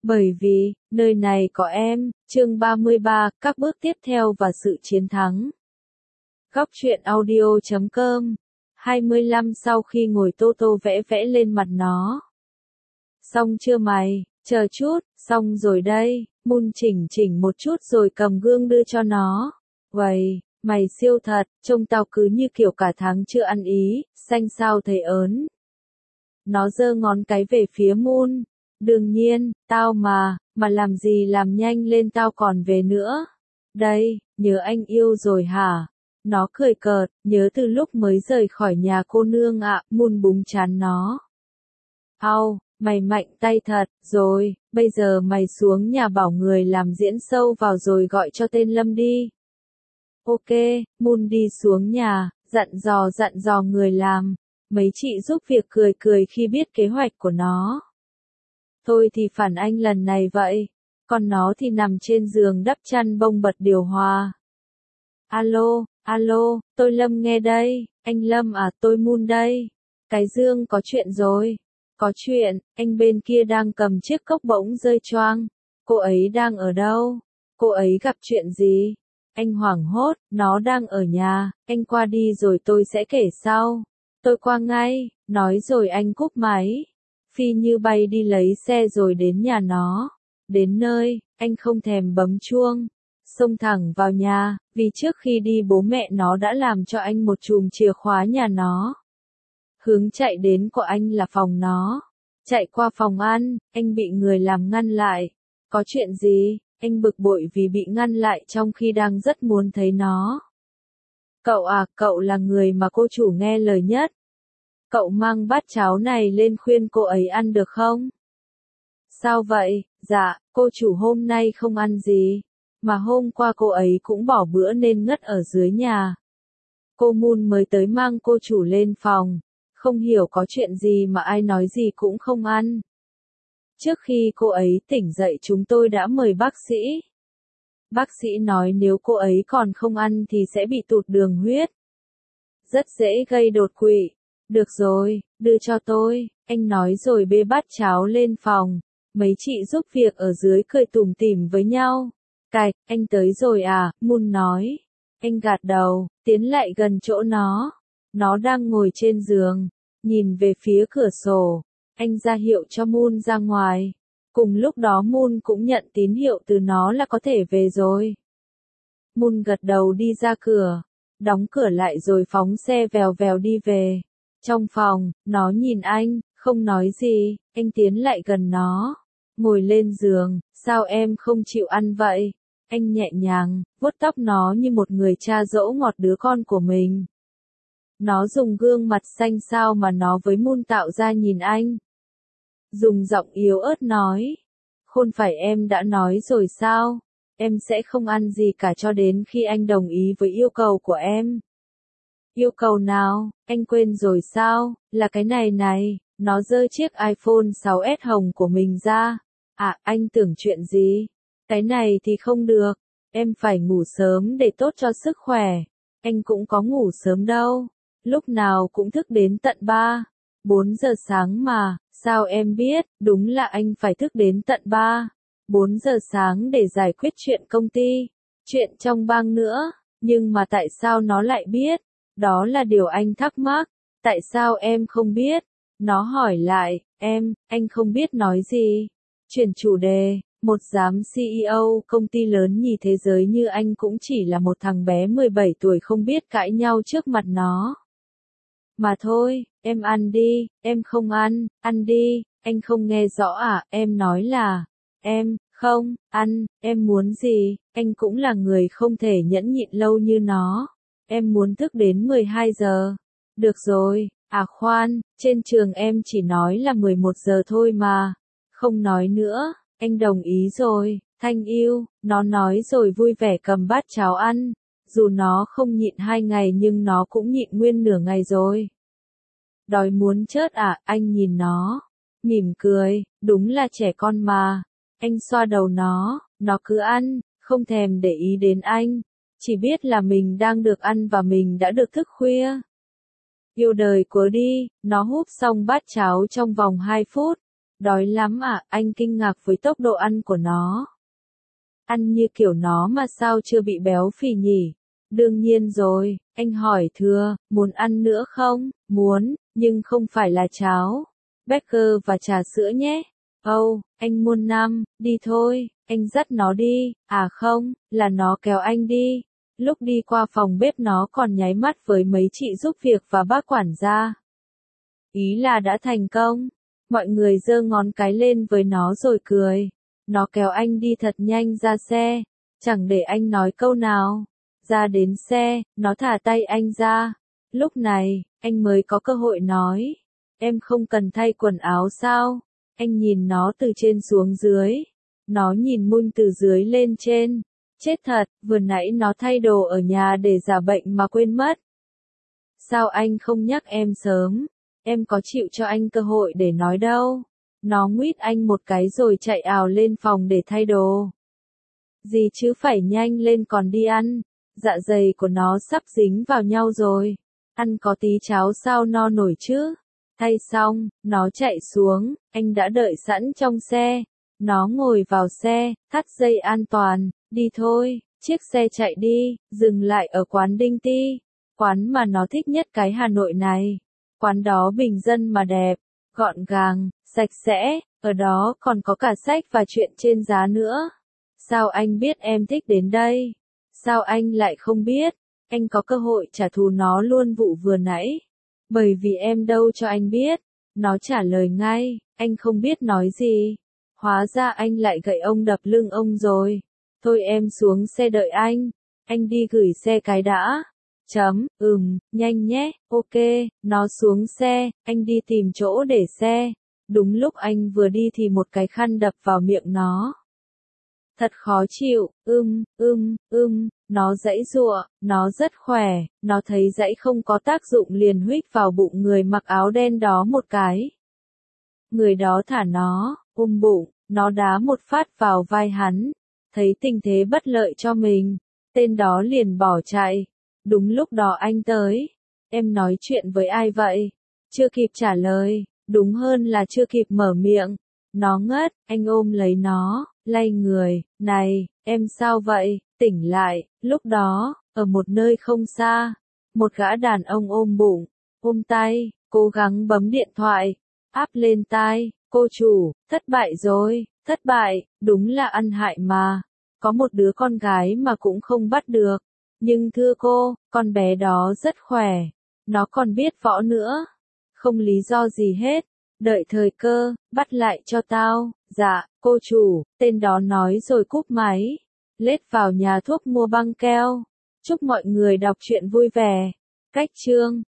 Bởi vì, nơi này có em, chương 33, các bước tiếp theo và sự chiến thắng. Góc truyện audio.com 25 sau khi ngồi Tô Tô vẽ vẽ lên mặt nó. Xong chưa mày, chờ chút, xong rồi đây, Moon chỉnh một chút rồi cầm gương đưa cho nó. Vậy, mày siêu thật, trông tao cứ như kiểu cả tháng chưa ăn ý, xanh sao thấy ớn. Nó giơ ngón cái về phía Moon. Đương nhiên, tao mà làm gì làm nhanh lên tao còn về nữa. Đây, nhớ anh yêu rồi hả? Nó cười cợt, nhớ từ lúc mới rời khỏi nhà cô nương ạ, Moon búng trán nó. Au, mày mạnh tay thật, rồi, bây giờ mày xuống nhà bảo người làm diễn sâu vào rồi gọi cho tên Lâm đi. Ok, Moon đi xuống nhà, dặn dò người làm. Mấy chị giúp việc cười khi biết kế hoạch của nó. Tôi thì phản anh lần này vậy, còn nó thì nằm trên giường đắp chăn bông bật điều hòa. Alo, tôi Lâm nghe đây, anh Lâm à, tôi Moon đây. Cái Dương có chuyện rồi. Có chuyện, anh bên kia đang cầm chiếc cốc bỗng rơi choang. Cô ấy đang ở đâu? Cô ấy gặp chuyện gì? Anh hoảng hốt, nó đang ở nhà, anh qua đi rồi tôi sẽ kể sau. Tôi qua ngay, nói rồi anh cúp máy. Phi như bay đi lấy xe rồi đến nhà nó. Đến nơi, anh không thèm bấm chuông. Xông thẳng vào nhà, vì trước khi đi bố mẹ nó đã làm cho anh một chùm chìa khóa nhà nó. Hướng chạy đến của anh là phòng nó. Chạy qua phòng ăn, anh bị người làm ngăn lại. Có chuyện gì? Anh bực bội vì bị ngăn lại trong khi đang rất muốn thấy nó. Cậu à, cậu là người mà cô chủ nghe lời nhất. Cậu mang bát cháo này lên khuyên cô ấy ăn được không? Sao vậy? Dạ, cô chủ hôm nay không ăn gì. Mà hôm qua cô ấy cũng bỏ bữa nên ngất ở dưới nhà. Cô Moon mới tới mang cô chủ lên phòng. Không hiểu có chuyện gì mà ai nói gì cũng không ăn. Trước khi cô ấy tỉnh dậy chúng tôi đã mời bác sĩ. Bác sĩ nói nếu cô ấy còn không ăn thì sẽ bị tụt đường huyết. Rất dễ gây đột quỵ. Được rồi, đưa cho tôi, anh nói rồi bê bát cháo lên phòng. Mấy chị giúp việc ở dưới cười tủm tỉm với nhau. Cạch, anh tới rồi à, Moon nói. Anh gạt đầu, tiến lại gần chỗ nó. Nó đang ngồi trên giường, nhìn về phía cửa sổ. Anh ra hiệu cho Moon ra ngoài. Cùng lúc đó Moon cũng nhận tín hiệu từ nó là có thể về rồi. Moon gật đầu đi ra cửa, đóng cửa lại rồi phóng xe vèo vèo đi về. Trong phòng, nó nhìn anh, không nói gì, anh tiến lại gần nó. Ngồi lên giường, sao em không chịu ăn vậy? Anh nhẹ nhàng, vuốt tóc nó như một người cha dỗ ngọt đứa con của mình. Nó dùng gương mặt xanh xao mà nó với Moon tạo ra nhìn anh. Dùng giọng yếu ớt nói. Không phải em đã nói rồi sao? Em sẽ không ăn gì cả cho đến khi anh đồng ý với yêu cầu của em. Yêu cầu nào, anh quên rồi sao, là cái này, nó giơ chiếc iPhone 6s hồng của mình ra. À, anh tưởng chuyện gì? Cái này thì không được, em phải ngủ sớm để tốt cho sức khỏe. Anh cũng có ngủ sớm đâu, lúc nào cũng thức đến tận 4 giờ sáng mà, sao em biết, đúng là anh phải thức đến tận 4 giờ sáng để giải quyết chuyện công ty, chuyện trong bang nữa, nhưng mà tại sao nó lại biết? Đó là điều anh thắc mắc, tại sao em không biết? Nó hỏi lại, anh không biết nói gì. Chuyển chủ đề, một giám CEO công ty lớn nhì thế giới như anh cũng chỉ là một thằng bé 17 tuổi không biết cãi nhau trước mặt nó. Mà thôi, em ăn đi, em không ăn, ăn đi, anh không nghe rõ à, em nói là, em, không, ăn, em muốn gì, anh cũng là người không thể nhẫn nhịn lâu như nó. Em muốn thức đến 12 giờ. Được rồi, à khoan, trên trường em chỉ nói là 11 giờ thôi mà. Không nói nữa, anh đồng ý rồi, Thanh yêu, nó nói rồi vui vẻ cầm bát cháo ăn. Dù nó không nhịn 2 ngày nhưng nó cũng nhịn nguyên nửa ngày rồi. Đói muốn chết à, anh nhìn nó, mỉm cười, đúng là trẻ con mà. Anh xoa đầu nó cứ ăn, không thèm để ý đến anh. Chỉ biết là mình đang được ăn và mình đã được thức khuya. Yêu đời của đi, nó húp xong bát cháo trong vòng 2 phút. Đói lắm à? Anh kinh ngạc với tốc độ ăn của nó. Ăn như kiểu nó mà sao chưa bị béo phì nhỉ? Đương nhiên rồi, anh hỏi Thừa, muốn ăn nữa không? Muốn, nhưng không phải là cháo. Burger và trà sữa nhé. Anh muốn 5, đi thôi, anh dắt nó đi, à không, là nó kéo anh đi. Lúc đi qua phòng bếp nó còn nháy mắt với mấy chị giúp việc và bác quản gia. Ý là đã thành công. Mọi người giơ ngón cái lên với nó rồi cười. Nó kéo anh đi thật nhanh ra xe, chẳng để anh nói câu nào. Ra đến xe, nó thả tay anh ra. Lúc này, anh mới có cơ hội nói. Em không cần thay quần áo sao? Anh nhìn nó từ trên xuống dưới. Nó nhìn Mun từ dưới lên trên. Chết thật, vừa nãy nó thay đồ ở nhà để giả bệnh mà quên mất. Sao anh không nhắc em sớm? Em có chịu cho anh cơ hội để nói đâu. Nó nguýt anh một cái rồi chạy ào lên phòng để thay đồ. Gì chứ phải nhanh lên còn đi ăn. Dạ dày của nó sắp dính vào nhau rồi. Ăn có tí cháo sao no nổi chứ. Thay xong, nó chạy xuống, anh đã đợi sẵn trong xe. Nó ngồi vào xe, thắt dây an toàn, đi thôi, chiếc xe chạy đi, dừng lại ở quán Đinh Ti. Quán mà nó thích nhất cái Hà Nội này. Quán đó bình dân mà đẹp, gọn gàng, sạch sẽ, ở đó còn có cả sách và truyện trên giá nữa. Sao anh biết em thích đến đây? Sao anh lại không biết? Anh có cơ hội trả thù nó luôn vụ vừa nãy. Bởi vì em đâu cho anh biết. Nó trả lời ngay, anh không biết nói gì. Hóa ra anh lại gậy ông đập lưng ông rồi. Thôi em xuống xe đợi anh đi gửi xe cái đã. Nhanh nhé, ok, nó xuống xe, anh đi tìm chỗ để xe. Đúng lúc anh vừa đi thì một cái khăn đập vào miệng nó. Thật khó chịu, nó giãy giụa, nó rất khỏe, nó thấy giãy không có tác dụng liền huých vào bụng người mặc áo đen đó một cái. Người đó thả nó, bụng, nó đá một phát vào vai hắn, thấy tình thế bất lợi cho mình, tên đó liền bỏ chạy. Đúng lúc đó anh tới. Em nói chuyện với ai vậy? Chưa kịp trả lời, đúng hơn là chưa kịp mở miệng. Nó ngất, anh ôm lấy nó, lay người, này, em sao vậy? Tỉnh lại, lúc đó, ở một nơi không xa, một gã đàn ông ôm bụng, ôm tay, cố gắng bấm điện thoại, áp lên tai, cô chủ, thất bại rồi, thất bại, đúng là ăn hại mà. Có một đứa con gái mà cũng không bắt được. Nhưng thưa cô, con bé đó rất khỏe. Nó còn biết võ nữa. Không lý do gì hết. Đợi thời cơ, bắt lại cho tao. Dạ, cô chủ, tên đó nói rồi cúp máy. Lết vào nhà thuốc mua băng keo. Chúc mọi người đọc truyện vui vẻ. Cách chương